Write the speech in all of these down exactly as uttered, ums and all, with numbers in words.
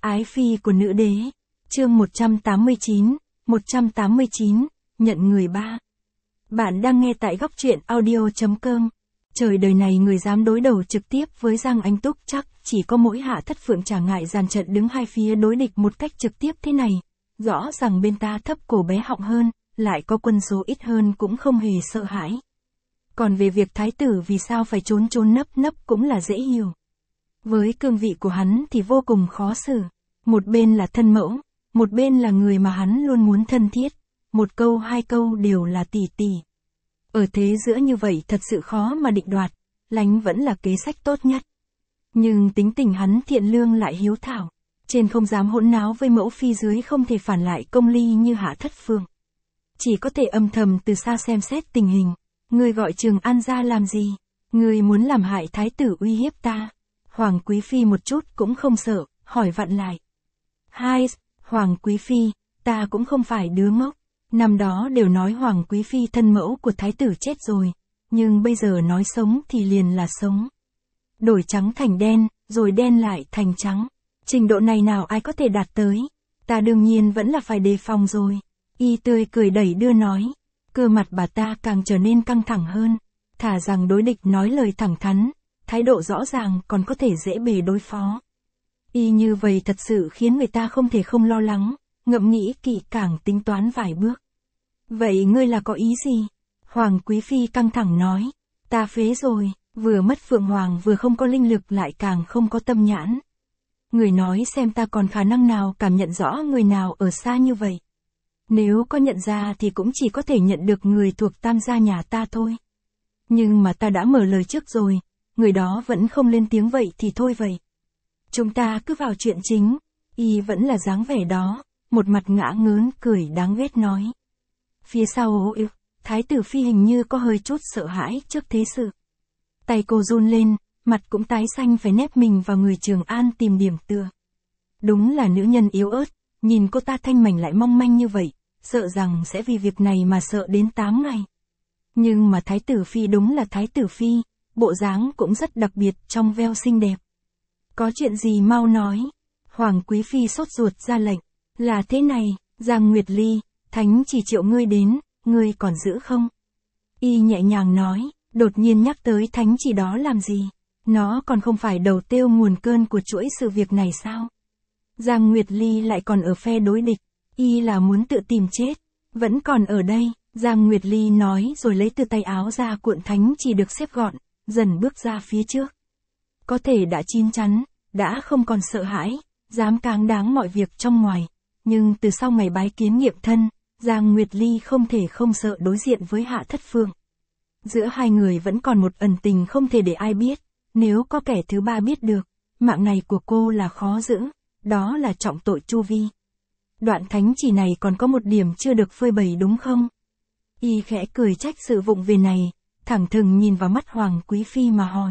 Ái phi của nữ đế. Chương một trăm tám mươi chín, một trăm tám mươi chín, nhận người ba. Bạn đang nghe tại góc truyện audio chấm com. Trời đời này người dám đối đầu trực tiếp với Giang Anh Túc chắc chỉ có mỗi Hạ Thất Phượng trả ngại dàn trận đứng hai phía đối địch một cách trực tiếp thế này. Rõ rằng bên ta thấp cổ bé họng hơn, lại có quân số ít hơn cũng không hề sợ hãi. Còn về việc thái tử vì sao phải trốn trốn nấp nấp cũng là dễ hiểu. Với cương vị của hắn thì vô cùng khó xử. Một bên là thân mẫu, một bên là người mà hắn luôn muốn thân thiết. Một câu hai câu đều là tỷ tỷ. Ở thế giữa như vậy thật sự khó mà định đoạt, lánh vẫn là kế sách tốt nhất. Nhưng tính tình hắn thiện lương lại hiếu thảo. Trên không dám hỗn náo với mẫu phi, dưới không thể phản lại công ly như Hạ Thất Phượng. Chỉ có thể âm thầm từ xa xem xét tình hình. Ngươi gọi Trường An ra làm gì? Ngươi muốn làm hại thái tử uy hiếp ta? Hoàng Quý Phi một chút cũng không sợ, hỏi vặn lại. Hai, Hoàng Quý Phi, ta cũng không phải đứa ngốc. Năm đó đều nói Hoàng Quý Phi thân mẫu của thái tử chết rồi. Nhưng bây giờ nói sống thì liền là sống. Đổi trắng thành đen, rồi đen lại thành trắng. Trình độ này nào ai có thể đạt tới? Ta đương nhiên vẫn là phải đề phòng rồi. Y tươi cười đẩy đưa nói. Cơ mặt bà ta càng trở nên căng thẳng hơn. Thả rằng đối địch nói lời thẳng thắn, thái độ rõ ràng còn có thể dễ bề đối phó. Y như vậy thật sự khiến người ta không thể không lo lắng, ngẫm nghĩ kỹ càng tính toán vài bước. Vậy ngươi là có ý gì? Hoàng Quý Phi căng thẳng nói. Ta phế rồi, vừa mất Phượng Hoàng vừa không có linh lực lại càng không có tâm nhãn. Người nói xem ta còn khả năng nào cảm nhận rõ người nào ở xa như vậy. Nếu có nhận ra thì cũng chỉ có thể nhận được người thuộc Tam gia nhà ta thôi. Nhưng mà ta đã mở lời trước rồi, người đó vẫn không lên tiếng vậy thì thôi vậy. Chúng ta cứ vào chuyện chính. Y vẫn là dáng vẻ đó, một mặt ngã ngớn cười đáng ghét nói. Phía sau yêu, thái tử phi hình như có hơi chút sợ hãi trước thế sự. Tay cô run lên, mặt cũng tái xanh phải nép mình vào người Trường An tìm điểm tựa. Đúng là nữ nhân yếu ớt, nhìn cô ta thanh mảnh lại mong manh như vậy, sợ rằng sẽ vì việc này mà sợ đến tám ngày. Nhưng mà thái tử phi đúng là thái tử phi, bộ dáng cũng rất đặc biệt trong veo xinh đẹp. Có chuyện gì mau nói. Hoàng Quý Phi sốt ruột ra lệnh. Là thế này, Giang Nguyệt Ly, thánh chỉ triệu ngươi đến, ngươi còn giữ không? Y nhẹ nhàng nói, đột nhiên nhắc tới thánh chỉ đó làm gì? Nó còn không phải đầu tiêu nguồn cơn của chuỗi sự việc này sao? Giang Nguyệt Ly lại còn ở phe đối địch, y là muốn tự tìm chết, vẫn còn ở đây. Giang Nguyệt Ly nói rồi lấy từ tay áo ra cuộn thánh chỉ được xếp gọn, dần bước ra phía trước. Có thể đã chín chắn, đã không còn sợ hãi, dám cáng đáng mọi việc trong ngoài, nhưng từ sau ngày bái kiến nghiệm thân, Giang Nguyệt Ly không thể không sợ đối diện với Hạ Thất Phượng. Giữa hai người vẫn còn một ẩn tình không thể để ai biết, nếu có kẻ thứ ba biết được, mạng này của cô là khó giữ, đó là trọng tội chu vi. Đoạn thánh chỉ này còn có một điểm chưa được phơi bày đúng không? Y khẽ cười trách sự vụng về này, thẳng thừng nhìn vào mắt Hoàng Quý Phi mà hỏi.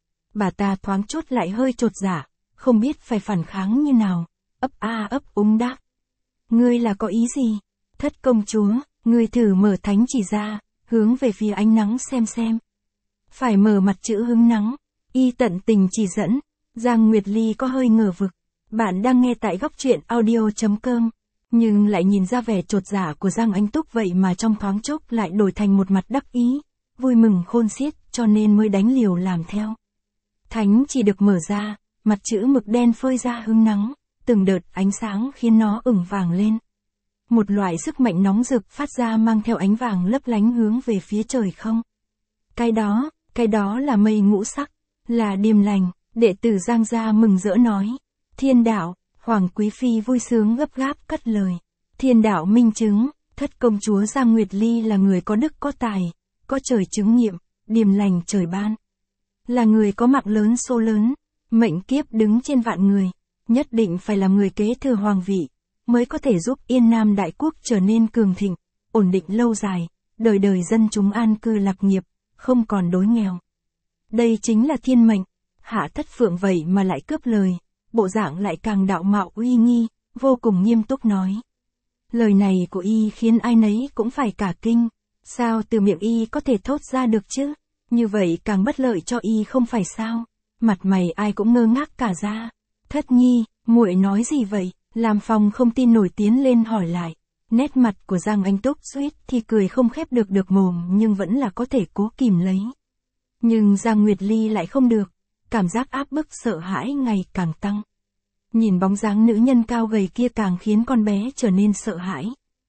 Bà ta thoáng chốt lại hơi chột dạ, không biết phải phản kháng như nào, ấp a ấp úng đáp. Ngươi là có ý gì? Thất công chúa, ngươi thử mở thánh chỉ ra, hướng về phía ánh nắng xem xem. Phải mở mặt chữ hứng nắng, y tận tình chỉ dẫn. Giang Nguyệt Ly có hơi ngờ vực. Bạn đang nghe tại góc truyện audio chấm com, nhưng lại nhìn ra vẻ chột dạ của Giang Anh Túc vậy mà trong thoáng chốc lại đổi thành một mặt đắc ý, vui mừng khôn xiết cho nên mới đánh liều làm theo. Thánh chỉ được mở ra, mặt chữ mực đen phơi ra hứng nắng, từng đợt ánh sáng khiến nó ửng vàng lên. Một loại sức mạnh nóng rực phát ra mang theo ánh vàng lấp lánh hướng về phía trời không. Cái đó, cái đó là mây ngũ sắc, là điềm lành, đệ tử Giang gia mừng rỡ nói. Thiên đạo, Hoàng Quý Phi vui sướng gấp gáp cất lời. Thiên đạo minh chứng, thất công chúa Giang Nguyệt Ly là người có đức có tài, có trời chứng nghiệm, điềm lành trời ban. Là người có mạng lớn số lớn, mệnh kiếp đứng trên vạn người, nhất định phải là người kế thừa hoàng vị, mới có thể giúp Yên Nam đại quốc trở nên cường thịnh, ổn định lâu dài, đời đời dân chúng an cư lạc nghiệp, không còn đói nghèo. Đây chính là thiên mệnh. Hạ Thất Phượng vậy mà lại cướp lời, bộ dạng lại càng đạo mạo uy nghi, vô cùng nghiêm túc nói. Lời này của y khiến ai nấy cũng phải cả kinh, sao từ miệng y có thể thốt ra được chứ? Như vậy càng bất lợi cho y không phải sao? Mặt mày ai cũng ngơ ngác cả ra. Thất nhi, Muội nói gì vậy? Lam Phong không tin nổi tiến lên hỏi lại. Nét mặt của Giang Anh Túc suýt thì cười không khép được được mồm nhưng vẫn là có thể cố kìm lấy. Nhưng Giang Nguyệt Ly lại không được, cảm giác áp bức sợ hãi ngày càng tăng. Nhìn bóng dáng nữ nhân cao gầy kia càng khiến con bé trở nên sợ hãi.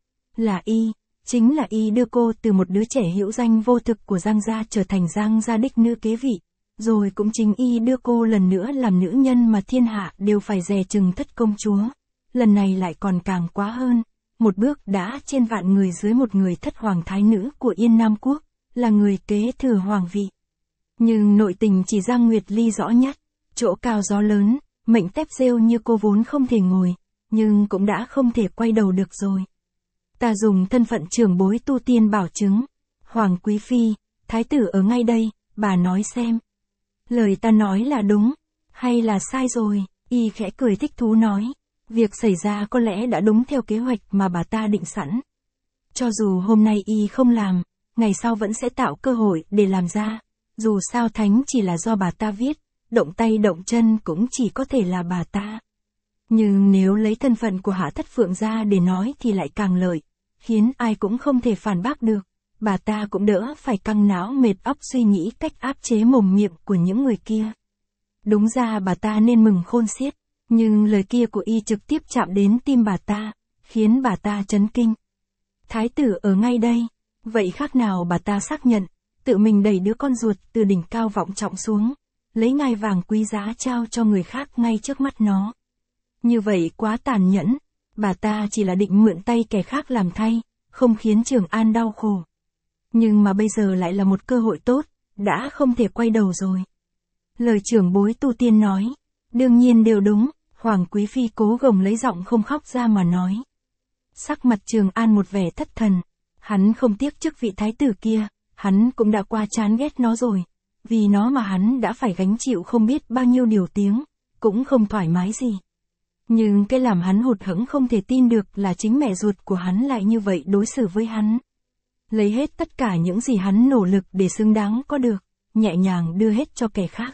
Là y, chính là y đưa cô từ một đứa trẻ hữu danh vô thực của Giang gia trở thành Giang gia đích nữ kế vị, rồi cũng chính y đưa cô lần nữa làm nữ nhân mà thiên hạ đều phải dè chừng thất công chúa. Lần này lại còn càng quá hơn, một bước đã trên vạn người dưới một người thất hoàng thái nữ của Yên Nam Quốc, là người kế thừa hoàng vị. Nhưng nội tình chỉ Giang Nguyệt Ly rõ nhất, chỗ cao gió lớn, mệnh tép rêu như cô vốn không thể ngồi, nhưng cũng đã không thể quay đầu được rồi. Ta dùng thân phận trưởng bối tu tiên bảo chứng, Hoàng Quý Phi, Thái tử ở ngay đây, bà nói xem. Lời ta nói là đúng, hay là sai rồi, y khẽ cười thích thú nói. Việc xảy ra có lẽ đã đúng theo kế hoạch mà bà ta định sẵn. Cho dù hôm nay y không làm, ngày sau vẫn sẽ tạo cơ hội để làm ra. Dù sao thánh chỉ là do bà ta viết, động tay động chân cũng chỉ có thể là bà ta. Nhưng nếu lấy thân phận của Hạ Thất Phượng ra để nói thì lại càng lợi, khiến ai cũng không thể phản bác được. Bà ta cũng đỡ phải căng não mệt óc suy nghĩ cách áp chế mồm miệng của những người kia. Đúng ra bà ta nên mừng khôn xiết, nhưng lời kia của y trực tiếp chạm đến tim bà ta, khiến bà ta chấn kinh. Thái tử ở ngay đây, vậy khác nào bà ta xác nhận, tự mình đẩy đứa con ruột từ đỉnh cao vọng trọng xuống, lấy ngai vàng quý giá trao cho người khác ngay trước mắt nó. Như vậy quá tàn nhẫn, bà ta chỉ là định mượn tay kẻ khác làm thay, không khiến Trường An đau khổ. Nhưng mà bây giờ lại là một cơ hội tốt, đã không thể quay đầu rồi. Lời trưởng bối tu tiên nói, đương nhiên đều đúng, Hoàng Quý Phi cố gồng lấy giọng không khóc ra mà nói. Sắc mặt Trường An một vẻ thất thần, hắn không tiếc chức vị thái tử kia, hắn cũng đã qua chán ghét nó rồi, vì nó mà hắn đã phải gánh chịu không biết bao nhiêu điều tiếng, cũng không thoải mái gì. Nhưng cái làm hắn hụt hẫng không thể tin được là chính mẹ ruột của hắn lại như vậy đối xử với hắn. Lấy hết tất cả những gì hắn nỗ lực để xứng đáng có được, nhẹ nhàng đưa hết cho kẻ khác.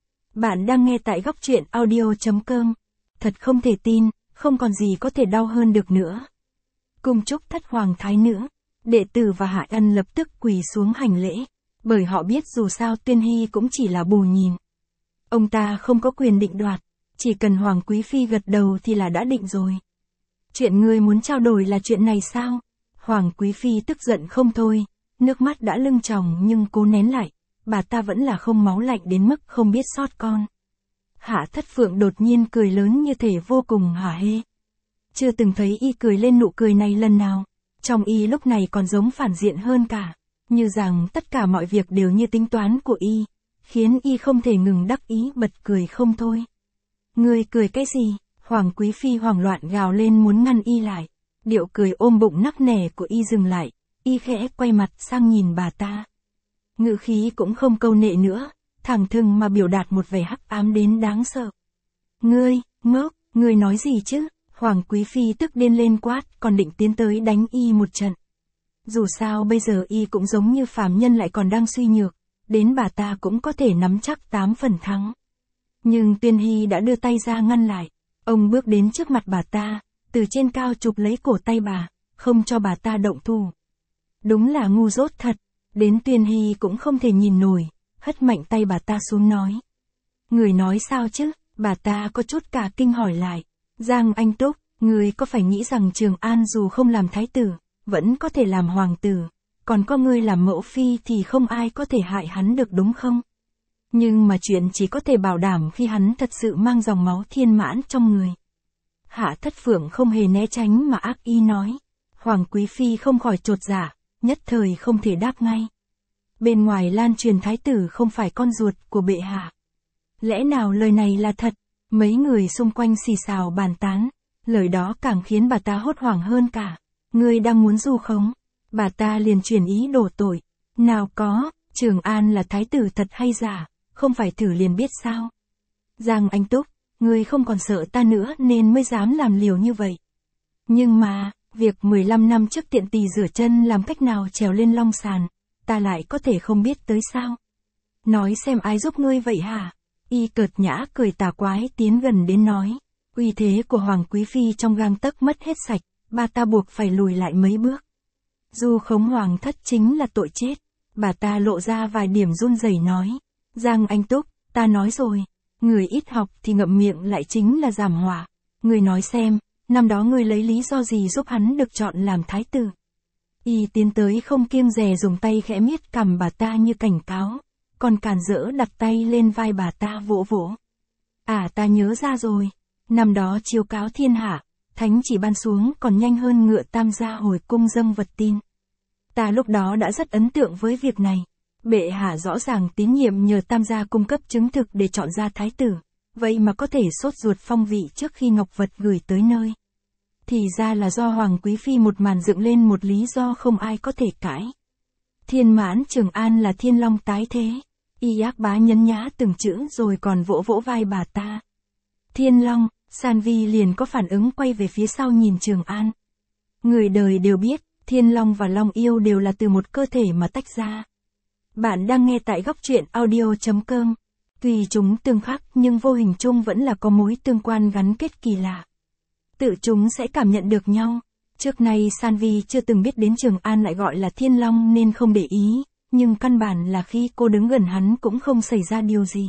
Bạn đang nghe tại góc truyện audio chấm com. Thật không thể tin, không còn gì có thể đau hơn được nữa. Cung chúc thất hoàng thái nữ, đệ tử và Hạ Ân lập tức quỳ xuống hành lễ, bởi họ biết dù sao Tuyên Hy cũng chỉ là bù nhìn. Ông ta không có quyền định đoạt, chỉ cần Hoàng Quý Phi gật đầu thì là đã định rồi. Chuyện ngươi muốn trao đổi là chuyện này sao? Hoàng Quý Phi tức giận không thôi, nước mắt đã lưng tròng nhưng cố nén lại, bà ta vẫn là không máu lạnh đến mức không biết sót con. Hạ Thất Phượng đột nhiên cười lớn như thể vô cùng hả hê. Chưa từng thấy y cười lên nụ cười này lần nào, trong y lúc này còn giống phản diện hơn cả, như rằng tất cả mọi việc đều như tính toán của y, khiến y không thể ngừng đắc ý bật cười không thôi. Ngươi cười cái gì? Hoàng Quý Phi hoảng loạn gào lên muốn ngăn y lại, điệu cười ôm bụng nắc nẻ của y dừng lại, y khẽ quay mặt sang nhìn bà ta. Ngữ khí cũng không câu nệ nữa, thẳng thừng mà biểu đạt một vẻ hắc ám đến đáng sợ. Ngươi, ngốc, ngươi nói gì chứ? Hoàng Quý Phi tức điên lên quát, còn định tiến tới đánh y một trận. Dù sao bây giờ y cũng giống như phàm nhân lại còn đang suy nhược, đến bà ta cũng có thể nắm chắc tám phần thắng. Nhưng Tuyên Hy đã đưa tay ra ngăn lại, ông bước đến trước mặt bà ta, từ trên cao chụp lấy cổ tay bà, không cho bà ta động thủ. Đúng là ngu dốt thật, đến Tuyên Hy cũng không thể nhìn nổi, hất mạnh tay bà ta xuống nói. Người nói sao chứ? Bà ta có chút cả kinh hỏi lại. Giang Anh Túc, người có phải nghĩ rằng Trường An dù không làm thái tử, vẫn có thể làm hoàng tử, còn có người làm mẫu phi thì không ai có thể hại hắn được đúng không? Nhưng mà chuyện chỉ có thể bảo đảm khi hắn thật sự mang dòng máu thiên mãn trong người. Hạ Thất Phượng không hề né tránh mà ác ý nói. Hoàng Quý Phi không khỏi chột dạ, nhất thời không thể đáp ngay. Bên ngoài lan truyền thái tử không phải con ruột của bệ hạ. Lẽ nào lời này là thật? Mấy người xung quanh xì xào bàn tán, lời đó càng khiến bà ta hốt hoảng hơn cả. Ngươi đang muốn du khống? Bà ta liền chuyển ý đổ tội. Nào có, Trường An là thái tử thật hay giả, không phải thử liền biết sao? Giang Anh Túc, ngươi không còn sợ ta nữa nên mới dám làm liều như vậy. Nhưng mà, việc mười lăm năm trước tiện tỳ rửa chân làm cách nào trèo lên long sàn, ta lại có thể không biết tới sao? Nói xem ai giúp ngươi vậy hả? Y cợt nhã cười tà quái tiến gần đến nói. Uy thế của Hoàng Quý Phi trong gang tấc mất hết sạch, bà ta buộc phải lùi lại mấy bước. Dù khống hoàng thất chính là tội chết, bà ta lộ ra vài điểm run rẩy nói. Giang Anh Túc, ta nói rồi, người ít học thì ngậm miệng lại chính là giảm hỏa. Người nói xem, năm đó người lấy lý do gì giúp hắn được chọn làm thái tử? Y tiến tới không kiêng dè dùng tay khẽ miết cằm bà ta như cảnh cáo, còn càn rỡ đặt tay lên vai bà ta vỗ vỗ. À ta nhớ ra rồi, năm đó chiếu cáo thiên hạ, thánh chỉ ban xuống còn nhanh hơn ngựa tam gia hồi cung dâng vật tin. Ta lúc đó đã rất ấn tượng với việc này. Bệ hạ rõ ràng tín nhiệm nhờ tam gia cung cấp chứng thực để chọn ra thái tử, vậy mà có thể sốt ruột phong vị trước khi ngọc vật gửi tới nơi. Thì ra là do Hoàng Quý Phi một màn dựng lên một lý do không ai có thể cãi. Thiên mãn Trường An là thiên long tái thế. Y ác bá nhấn nhá từng chữ rồi còn vỗ vỗ vai bà ta. Thiên long, San Vi liền có phản ứng quay về phía sau nhìn Trường An. Người đời đều biết, thiên long và long yêu đều là từ một cơ thể mà tách ra. Bạn đang nghe tại góc truyện audio chấm com. Tuy chúng tương khắc nhưng vô hình chung vẫn là có mối tương quan gắn kết kỳ lạ. Tự chúng sẽ cảm nhận được nhau. Trước nay San Vi chưa từng biết đến Trường An lại gọi là thiên long nên không để ý, nhưng căn bản là khi cô đứng gần hắn cũng không xảy ra điều gì.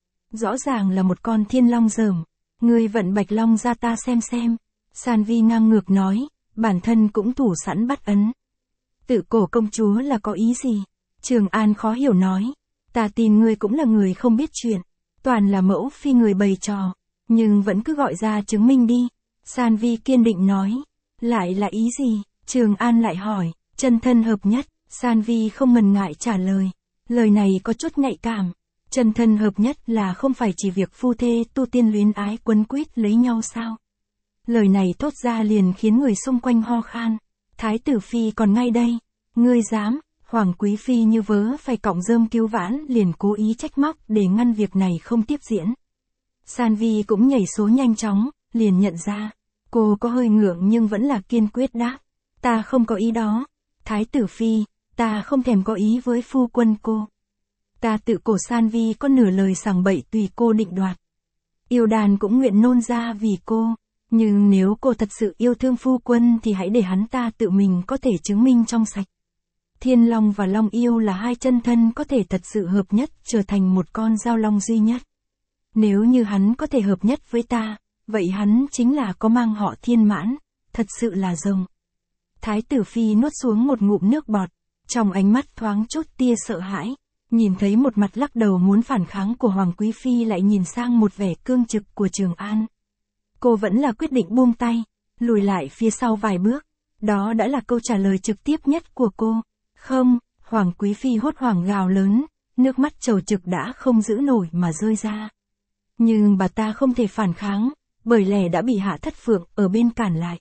Rõ ràng là một con thiên long rờm. Ngươi vận bạch long ra ta xem xem. San Vi ngang ngược nói, bản thân cũng thủ sẵn bắt ấn. Tự cổ công chúa là có ý gì? Trường An khó hiểu nói, ta tin ngươi cũng là người không biết chuyện, toàn là mẫu phi người bày trò, nhưng vẫn cứ gọi ra chứng minh đi. San Vi kiên định nói, lại là ý gì? Trường An lại hỏi, chân thân hợp nhất. San Vi không ngần ngại trả lời, lời này có chút nhạy cảm. Chân thân hợp nhất là không phải chỉ việc phu thê tu tiên luyến ái quấn quýt lấy nhau sao? Lời này thốt ra liền khiến người xung quanh ho khan. Thái tử phi còn ngay đây, ngươi dám? Hoàng Quý Phi như vớ phải cọng rơm cứu vãn liền cố ý trách móc để ngăn việc này không tiếp diễn. San Vi cũng nhảy số nhanh chóng, liền nhận ra. Cô có hơi ngượng nhưng vẫn là kiên quyết đáp. Ta không có ý đó. Thái tử Phi, ta không thèm có ý với phu quân cô. Ta tự cổ. San Vi có nửa lời sằng bậy tùy cô định đoạt. Yêu đàn cũng nguyện nôn ra vì cô. Nhưng nếu cô thật sự yêu thương phu quân thì hãy để hắn ta tự mình có thể chứng minh trong sạch. Thiên long và long yêu là hai chân thân có thể thật sự hợp nhất trở thành một con giao long duy nhất. Nếu như hắn có thể hợp nhất với ta, vậy hắn chính là có mang họ Thiên mãn, thật sự là rồng. Thái tử Phi nuốt xuống một ngụm nước bọt, trong ánh mắt thoáng chút tia sợ hãi, nhìn thấy một mặt lắc đầu muốn phản kháng của Hoàng Quý Phi lại nhìn sang một vẻ cương trực của Trường An. Cô vẫn là quyết định buông tay, lùi lại phía sau vài bước, đó đã là câu trả lời trực tiếp nhất của cô. Không, Hoàng Quý Phi hốt hoảng gào lớn, nước mắt trầu trực đã không giữ nổi mà rơi ra. Nhưng bà ta không thể phản kháng, bởi lẽ đã bị Hạ Thất Phượng ở bên cản lại.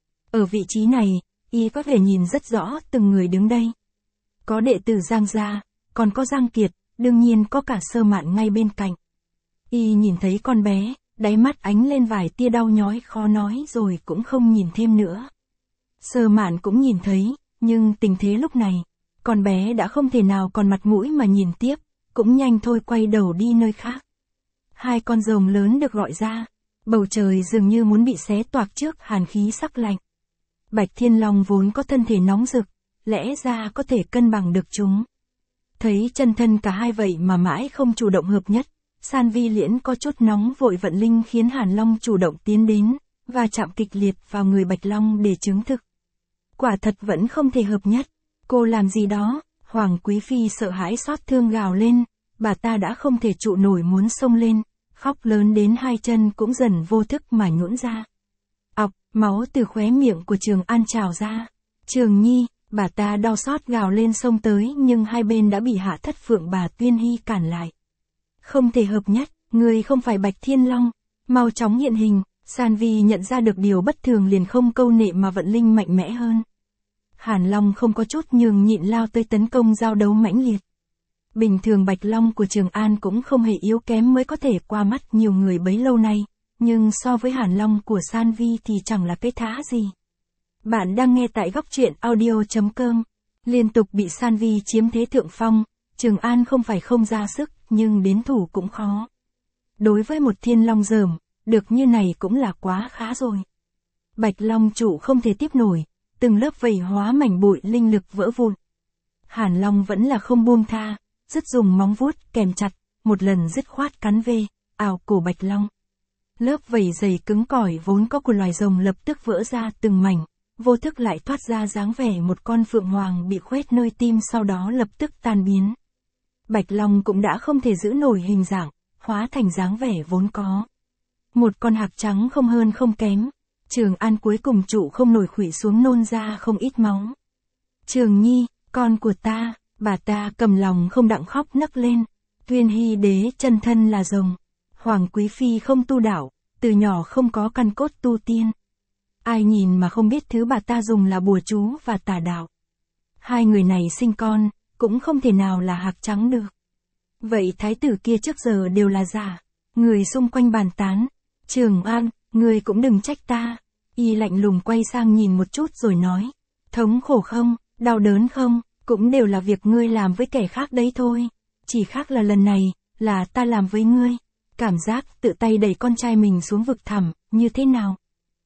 Ở vị trí này, y có thể nhìn rất rõ từng người đứng đây. Có đệ tử Giang gia, còn có Giang Kiệt, đương nhiên có cả Sơ Mạn ngay bên cạnh. Y nhìn thấy con bé, đáy mắt ánh lên vài tia đau nhói khó nói rồi cũng không nhìn thêm nữa. Sơ Mạn cũng nhìn thấy, nhưng tình thế lúc này, con bé đã không thể nào còn mặt mũi mà nhìn tiếp, cũng nhanh thôi quay đầu đi nơi khác. Hai con rồng lớn được gọi ra, bầu trời dường như muốn bị xé toạc trước hàn khí sắc lạnh. Bạch Thiên Long vốn có thân thể nóng rực, lẽ ra có thể cân bằng được chúng. Thấy chân thân cả hai vậy mà mãi không chủ động hợp nhất, San Vi liễn có chút nóng vội vận linh khiến Hàn Long chủ động tiến đến, và chạm kịch liệt vào người Bạch Long để chứng thực. Quả thật vẫn không thể hợp nhất. Cô làm gì đó? Hoàng Quý Phi sợ hãi xót thương gào lên, bà ta đã không thể trụ nổi muốn xông lên, khóc lớn đến hai chân cũng dần vô thức mà nhũn ra. Ọc, máu từ khóe miệng của Trường An trào ra. Trường Nhi, bà ta đau xót gào lên xông tới nhưng hai bên đã bị Hạ Thất Phượng bà Tuyên Hy cản lại. Không thể hợp nhất, người không phải Bạch Thiên Long, mau chóng hiện hình. San Vi nhận ra được điều bất thường liền không câu nệ mà vận linh mạnh mẽ hơn. Hàn Long không có chút nhường nhịn lao tới tấn công giao đấu mãnh liệt. Bình thường Bạch Long của Trường An cũng không hề yếu kém mới có thể qua mắt nhiều người bấy lâu nay, nhưng so với Hàn Long của San Vi thì chẳng là cái thá gì. Bạn đang nghe tại góc truyện audio chấm com. Liên tục bị San Vi chiếm thế thượng phong, Trường An không phải không ra sức, nhưng đến thủ cũng khó. Đối với một thiên long rờm, được như này cũng là quá khá rồi. Bạch Long trụ không thể tiếp nổi, từng lớp vảy hóa mảnh bụi linh lực vỡ vụn. Hàn Long vẫn là không buông tha, dứt dùng móng vuốt kèm chặt, một lần dứt khoát cắn về, ảo cổ Bạch Long. Lớp vảy dày cứng cỏi vốn có của loài rồng lập tức vỡ ra từng mảnh, vô thức lại thoát ra dáng vẻ một con phượng hoàng bị khoét nơi tim, sau đó lập tức tan biến. Bạch Long cũng đã không thể giữ nổi hình dạng, hóa thành dáng vẻ vốn có. Một con hạc trắng không hơn không kém. Trường An cuối cùng trụ không nổi khuỵu xuống nôn ra không ít máu. Trường Nhi, con của ta, bà ta cầm lòng không đặng khóc nấc lên. Tuyên Hy đế chân thân là rồng. Hoàng Quý Phi không tu đạo, từ nhỏ không có căn cốt tu tiên. Ai nhìn mà không biết thứ bà ta dùng là bùa chú và tà đạo. Hai người này sinh con, cũng không thể nào là hạc trắng được. Vậy thái tử kia trước giờ đều là giả. Người xung quanh bàn tán. Trường An, ngươi cũng đừng trách ta. Y lạnh lùng quay sang nhìn một chút rồi nói. Thống khổ không, đau đớn không, cũng đều là việc ngươi làm với kẻ khác đấy thôi. Chỉ khác là lần này, là ta làm với ngươi. Cảm giác tự tay đẩy con trai mình xuống vực thẳm, như thế nào?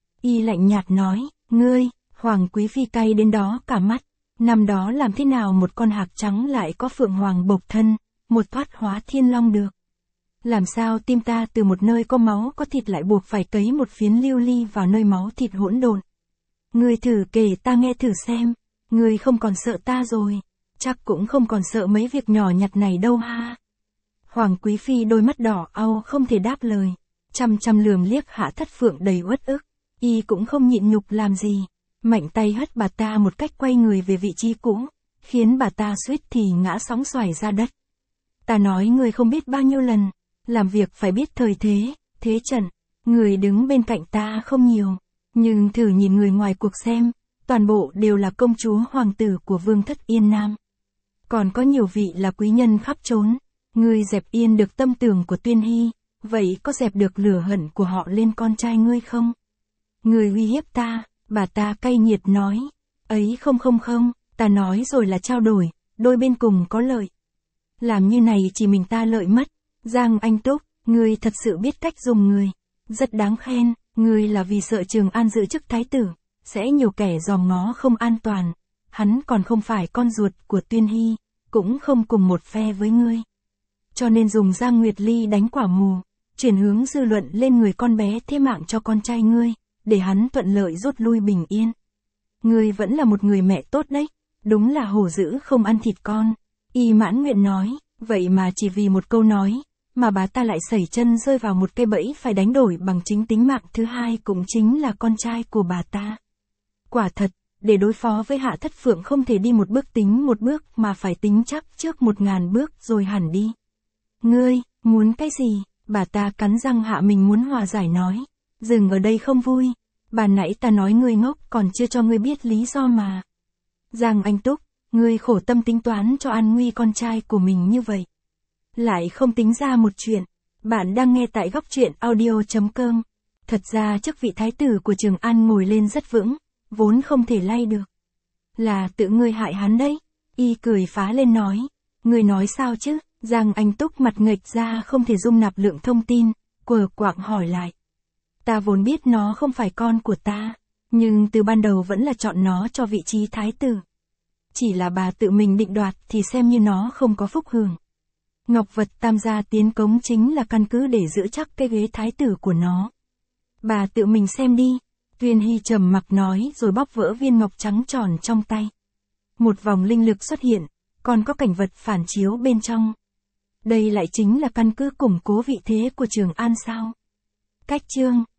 Y lạnh nhạt nói, ngươi, Hoàng Quý Phi cay đến đó cả mắt. Năm đó làm thế nào một con hạc trắng lại có phượng hoàng bộc thân, một thoát hóa thiên long được? Làm sao tim ta từ một nơi có máu có thịt lại buộc phải cấy một phiến lưu ly vào nơi máu thịt hỗn độn? Ngươi thử kể ta nghe thử xem, ngươi không còn sợ ta rồi, chắc cũng không còn sợ mấy việc nhỏ nhặt này đâu ha. Hoàng Quý Phi đôi mắt đỏ au không thể đáp lời, chăm chăm lườm liếc Hạ Thất Phượng đầy uất ức, y cũng không nhịn nhục làm gì, mạnh tay hất bà ta một cách quay người về vị trí cũ, khiến bà ta suýt thì ngã sóng xoài ra đất. Ta nói ngươi không biết bao nhiêu lần, làm việc phải biết thời thế, thế trận, người đứng bên cạnh ta không nhiều, nhưng thử nhìn người ngoài cuộc xem, toàn bộ đều là công chúa hoàng tử của vương thất Yên Nam. Còn có nhiều vị là quý nhân khắp trốn, ngươi dẹp yên được tâm tưởng của Tuyên Hy, vậy có dẹp được lửa hận của họ lên con trai ngươi không? Ngươi uy hiếp ta, bà ta cay nghiệt nói, ấy không không không, ta nói rồi là trao đổi, đôi bên cùng có lợi. Làm như này chỉ mình ta lợi mất. Giang Anh Túc, ngươi thật sự biết cách dùng người. Rất đáng khen, ngươi là vì sợ Trường An giữ chức thái tử, sẽ nhiều kẻ dòm ngó không an toàn. Hắn còn không phải con ruột của Tuyên Hy, cũng không cùng một phe với ngươi. Cho nên dùng Giang Nguyệt Ly đánh quả mù, chuyển hướng dư luận lên người con bé thế mạng cho con trai ngươi, để hắn thuận lợi rút lui bình yên. Ngươi vẫn là một người mẹ tốt đấy, đúng là hổ dữ không ăn thịt con. Y Mãn Nguyện nói, vậy mà chỉ vì một câu nói, mà bà ta lại sẩy chân rơi vào một cây bẫy phải đánh đổi bằng chính tính mạng thứ hai cũng chính là con trai của bà ta. Quả thật, để đối phó với Hạ Thất Phượng không thể đi một bước tính một bước mà phải tính chắc trước một ngàn bước rồi hẳn đi. Ngươi, muốn cái gì? Bà ta cắn răng hạ mình muốn hòa giải nói. Dừng ở đây không vui. Bà nãy ta nói ngươi ngốc còn chưa cho ngươi biết lý do mà. Giang Anh Túc, ngươi khổ tâm tính toán cho an nguy con trai của mình như vậy. Lại không tính ra một chuyện. Bạn đang nghe tại góc truyện audio chấm com. Thật ra chức vị thái tử của Trường An ngồi lên rất vững, vốn không thể lay được. Là tự ngươi hại hắn đấy. Y cười phá lên nói. Ngươi nói sao chứ? Giang Anh Túc mặt nghệch ra không thể dung nạp lượng thông tin, quờ quạng hỏi lại. Ta vốn biết nó không phải con của ta, nhưng từ ban đầu vẫn là chọn nó cho vị trí thái tử. Chỉ là bà tự mình định đoạt thì xem như nó không có phúc hưởng. Ngọc vật tam gia tiến cống chính là căn cứ để giữ chắc cái ghế thái tử của nó. Bà tự mình xem đi. Tuyên Hy trầm mặc nói rồi bóp vỡ viên ngọc trắng tròn trong tay. Một vòng linh lực xuất hiện, còn có cảnh vật phản chiếu bên trong. Đây lại chính là căn cứ củng cố vị thế của Trường An sao? Cách chương